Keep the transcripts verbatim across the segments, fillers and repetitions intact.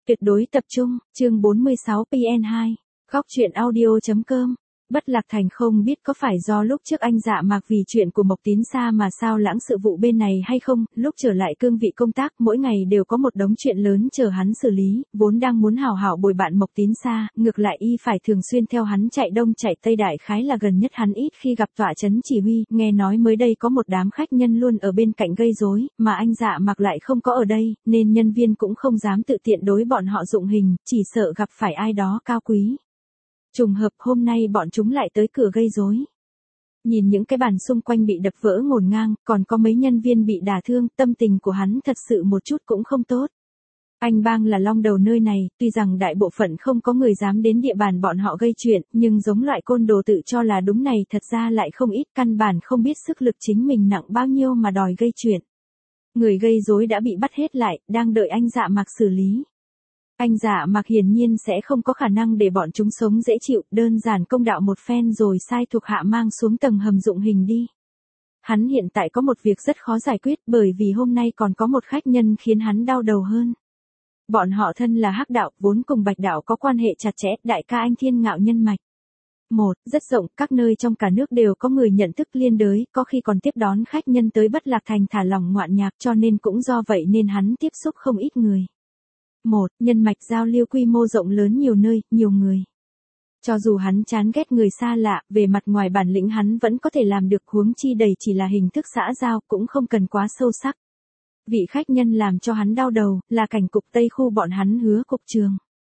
Tuyệt đối tập trung, chương bốn mươi sáu P N hai, góc truyện audio chấm com. Bất Lạc Thành không biết có phải do lúc trước anh Dạ Mạc vì chuyện của Mộc Tín Sa mà sao lãng sự vụ bên này hay không, lúc trở lại cương vị công tác mỗi ngày đều có một đống chuyện lớn chờ hắn xử lý, vốn đang muốn hảo hảo bồi bạn Mộc Tín Sa, ngược lại y phải thường xuyên theo hắn chạy đông chạy tây, đại khái là gần nhất hắn ít khi gặp tọa chấn chỉ huy, nghe nói mới đây có một đám khách nhân luôn ở bên cạnh gây rối, mà anh Dạ Mạc lại không có ở đây, nên nhân viên cũng không dám tự tiện đối bọn họ dụng hình, chỉ sợ gặp phải ai đó cao quý. Trùng hợp hôm nay bọn chúng lại tới cửa gây rối. Nhìn những cái bàn xung quanh bị đập vỡ ngổn ngang, còn có mấy nhân viên bị đả thương, tâm tình của hắn thật sự một chút cũng không tốt. Anh Bang là long đầu nơi này, tuy rằng đại bộ phận không có người dám đến địa bàn bọn họ gây chuyện, nhưng giống loại côn đồ tự cho là đúng này thật ra lại không ít, căn bản không biết sức lực chính mình nặng bao nhiêu mà đòi gây chuyện. Người gây rối đã bị bắt hết lại, đang đợi anh Dạ Mạc xử lý. Anh Dạ Mạc hiển nhiên sẽ không có khả năng để bọn chúng sống dễ chịu, đơn giản công đạo một phen rồi sai thuộc hạ mang xuống tầng hầm dụng hình đi. Hắn hiện tại có một việc rất khó giải quyết bởi vì hôm nay còn có một khách nhân khiến hắn đau đầu hơn. Bọn họ thân là Hắc Đạo, vốn cùng Bạch Đạo có quan hệ chặt chẽ, đại ca anh Thiên Ngạo nhân mạch. Một, rất rộng, các nơi trong cả nước đều có người nhận thức liên đới, có khi còn tiếp đón khách nhân tới Bất Lạc Thành thả lỏng ngoạn nhạc, cho nên cũng do vậy nên hắn tiếp xúc không ít người. Một, nhân mạch giao lưu quy mô rộng lớn, nhiều nơi, nhiều người. Cho dù hắn chán ghét người xa lạ, về mặt ngoài bản lĩnh hắn vẫn có thể làm được, huống chi đầy chỉ là hình thức xã giao, cũng không cần quá sâu sắc. Vị khách nhân làm cho hắn đau đầu, là cảnh cục Tây Khu bọn hắn Hứa cục trường.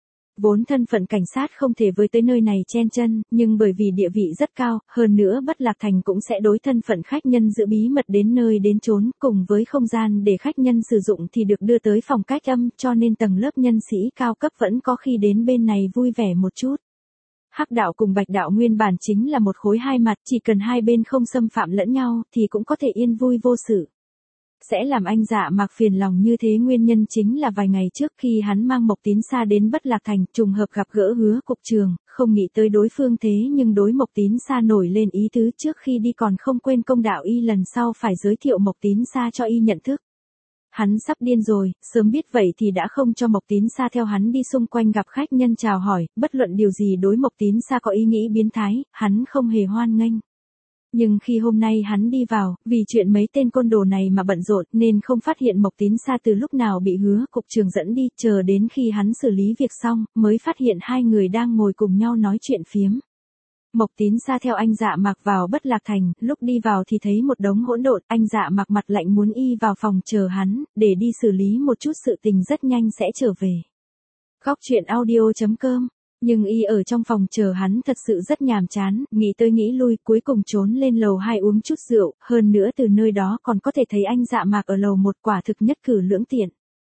Vốn thân phận cảnh sát không thể với tới nơi này chen chân, nhưng bởi vì địa vị rất cao, hơn nữa Bất Lạc Thành cũng sẽ đối thân phận khách nhân giữ bí mật đến nơi đến chốn, cùng với không gian để khách nhân sử dụng thì được đưa tới phòng cách âm, cho nên tầng lớp nhân sĩ cao cấp vẫn có khi đến bên này vui vẻ một chút. Hắc Đạo cùng Bạch Đạo nguyên bản chính là một khối hai mặt, chỉ cần hai bên không xâm phạm lẫn nhau thì cũng có thể yên vui vô sự. Sẽ làm anh Dạ Mạc phiền lòng như thế nguyên nhân chính là vài ngày trước khi hắn mang Mộc Tín Sa đến Bất Lạc Thành, trùng hợp gặp gỡ Hứa cục trường, không nghĩ tới đối phương thế nhưng đối Mộc Tín Sa nổi lên ý tứ, trước khi đi còn không quên công đạo y lần sau phải giới thiệu Mộc Tín Sa cho y nhận thức. Hắn sắp điên rồi, sớm biết vậy thì đã không cho Mộc Tín Sa theo hắn đi xung quanh gặp khách nhân chào hỏi, bất luận điều gì đối Mộc Tín Sa có ý nghĩ biến thái, hắn không hề hoan nghênh. Nhưng khi hôm nay hắn đi vào, vì chuyện mấy tên côn đồ này mà bận rộn nên không phát hiện Mộc Tín Sa từ lúc nào bị Hứa cục trường dẫn đi, chờ đến khi hắn xử lý việc xong, mới phát hiện hai người đang ngồi cùng nhau nói chuyện phiếm. Mộc Tín Sa theo anh Dạ Mạc vào Bất Lạc Thành, lúc đi vào thì thấy một đống hỗn độn, anh Dạ Mạc mặt lạnh muốn y vào phòng chờ hắn, để đi xử lý một chút sự tình rất nhanh sẽ trở về. Góc truyện audio chấm com. Nhưng y ở trong phòng chờ hắn thật sự rất nhàm chán, nghĩ tới nghĩ lui, cuối cùng trốn lên lầu hai uống chút rượu, hơn nữa từ nơi đó còn có thể thấy anh Dạ Mạc ở lầu một, quả thực nhất cử lưỡng tiện.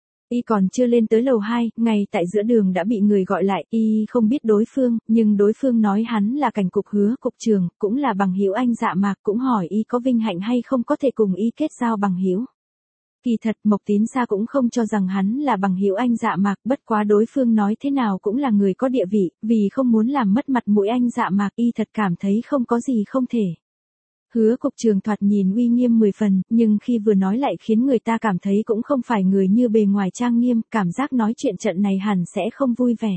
Y còn chưa lên tới lầu hai, ngay tại giữa đường đã bị người gọi lại, y không biết đối phương, nhưng đối phương nói hắn là cảnh cục Hứa cục trường, cũng là bằng hữu anh Dạ Mạc, cũng hỏi y có vinh hạnh hay không có thể cùng y kết giao bằng hữu. Kỳ thật Mộc Tín Sa cũng không cho rằng hắn là bằng hữu anh Dạ Mạc, bất quá đối phương nói thế nào cũng là người có địa vị, vì không muốn làm mất mặt mũi anh Dạ Mạc, y thật cảm thấy không có gì không thể. Hứa cục trường thoạt nhìn uy nghiêm mười phần, nhưng khi vừa nói lại khiến người ta cảm thấy cũng không phải người như bề ngoài trang nghiêm, cảm giác nói chuyện trận này hẳn sẽ không vui vẻ.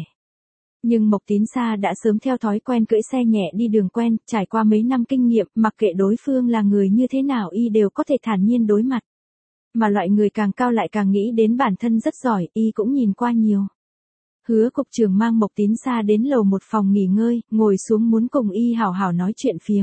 Nhưng Mộc Tín Sa đã sớm theo thói quen cưỡi xe nhẹ đi đường quen, trải qua mấy năm kinh nghiệm, mặc kệ đối phương là người như thế nào y đều có thể thản nhiên đối mặt. Mà loại người càng cao lại càng nghĩ đến bản thân rất giỏi, y cũng nhìn qua nhiều. Hứa cục trường mang Mộc Tín Sa đến lầu một phòng nghỉ ngơi, ngồi xuống muốn cùng y hảo hảo nói chuyện phiếm.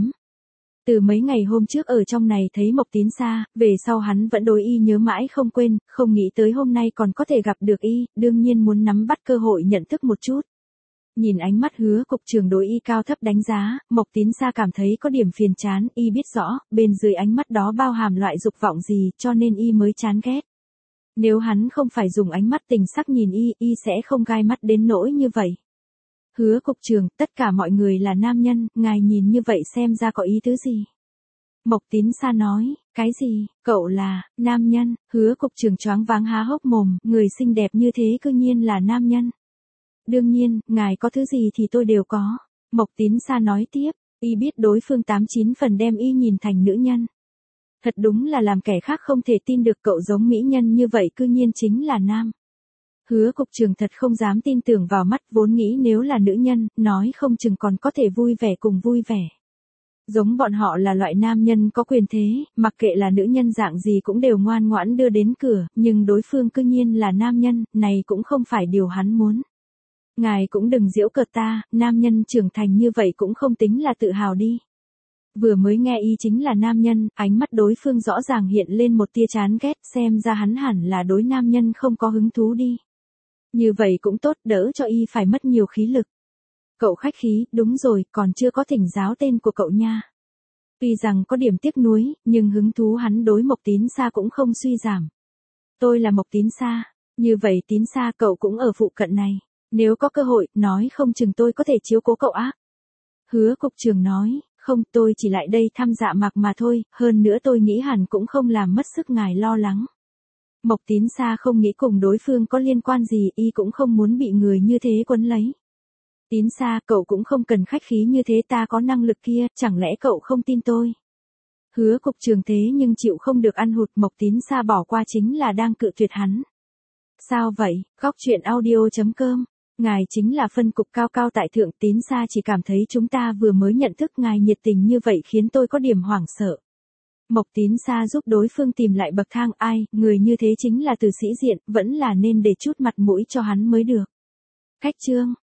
Từ mấy ngày hôm trước ở trong này thấy Mộc Tín Sa, về sau hắn vẫn đối y nhớ mãi không quên, không nghĩ tới hôm nay còn có thể gặp được y, đương nhiên muốn nắm bắt cơ hội nhận thức một chút. Nhìn ánh mắt Hứa cục trường đối y cao thấp đánh giá, Mộc Tín Sa cảm thấy có điểm phiền chán, y biết rõ, bên dưới ánh mắt đó bao hàm loại dục vọng gì, cho nên y mới chán ghét. Nếu hắn không phải dùng ánh mắt tình sắc nhìn y, y sẽ không gai mắt đến nỗi như vậy. Hứa cục trường, tất cả mọi người là nam nhân, ngài nhìn như vậy xem ra có ý tứ gì? Mộc Tín Sa nói, cái gì, cậu là, nam nhân, Hứa cục trường choáng váng há hốc mồm, người xinh đẹp như thế cư nhiên là nam nhân. Đương nhiên, ngài có thứ gì thì tôi đều có. Mộc Tín Sa nói tiếp, y biết đối phương tám chín phần đem y nhìn thành nữ nhân. Thật đúng là làm kẻ khác không thể tin được cậu giống mỹ nhân như vậy cư nhiên chính là nam. Hứa cục trưởng thật không dám tin tưởng vào mắt, vốn nghĩ nếu là nữ nhân, nói không chừng còn có thể vui vẻ cùng vui vẻ. Giống bọn họ là loại nam nhân có quyền thế, mặc kệ là nữ nhân dạng gì cũng đều ngoan ngoãn đưa đến cửa, nhưng đối phương cư nhiên là nam nhân, này cũng không phải điều hắn muốn. Ngài cũng đừng giễu cợt ta, nam nhân trưởng thành như vậy cũng không tính là tự hào đi. Vừa mới nghe y chính là nam nhân, ánh mắt đối phương rõ ràng hiện lên một tia chán ghét, xem ra hắn hẳn là đối nam nhân không có hứng thú đi. Như vậy cũng tốt, đỡ cho y phải mất nhiều khí lực. Cậu khách khí, đúng rồi, còn chưa có thỉnh giáo tên của cậu nha. Tuy rằng có điểm tiếc nuối, nhưng hứng thú hắn đối Mộc Tín Sa cũng không suy giảm. Tôi là Mộc Tín Sa, như vậy Tín Sa cậu cũng ở phụ cận này. Nếu có cơ hội, nói không chừng tôi có thể chiếu cố cậu á. Hứa cục trưởng nói, không, tôi chỉ lại đây thăm Dạ Mạc mà thôi, hơn nữa tôi nghĩ hẳn cũng không làm mất sức ngài lo lắng. Mộc Tín Sa không nghĩ cùng đối phương có liên quan gì, y cũng không muốn bị người như thế quấn lấy. Tín Sa, cậu cũng không cần khách khí như thế, ta có năng lực kia, chẳng lẽ cậu không tin tôi? Hứa cục trưởng thế nhưng chịu không được ăn hụt, Mộc Tín Sa bỏ qua chính là đang cự tuyệt hắn. Sao vậy? Góc truyện audio chấm com. Ngài chính là phân cục cao cao tại thượng. Tín Sa chỉ cảm thấy chúng ta vừa mới nhận thức ngài nhiệt tình như vậy khiến tôi có điểm hoảng sợ. Mộc Tín Sa giúp đối phương tìm lại bậc thang, ai, người như thế chính là từ sĩ diện, vẫn là nên để chút mặt mũi cho hắn mới được. Khách trương.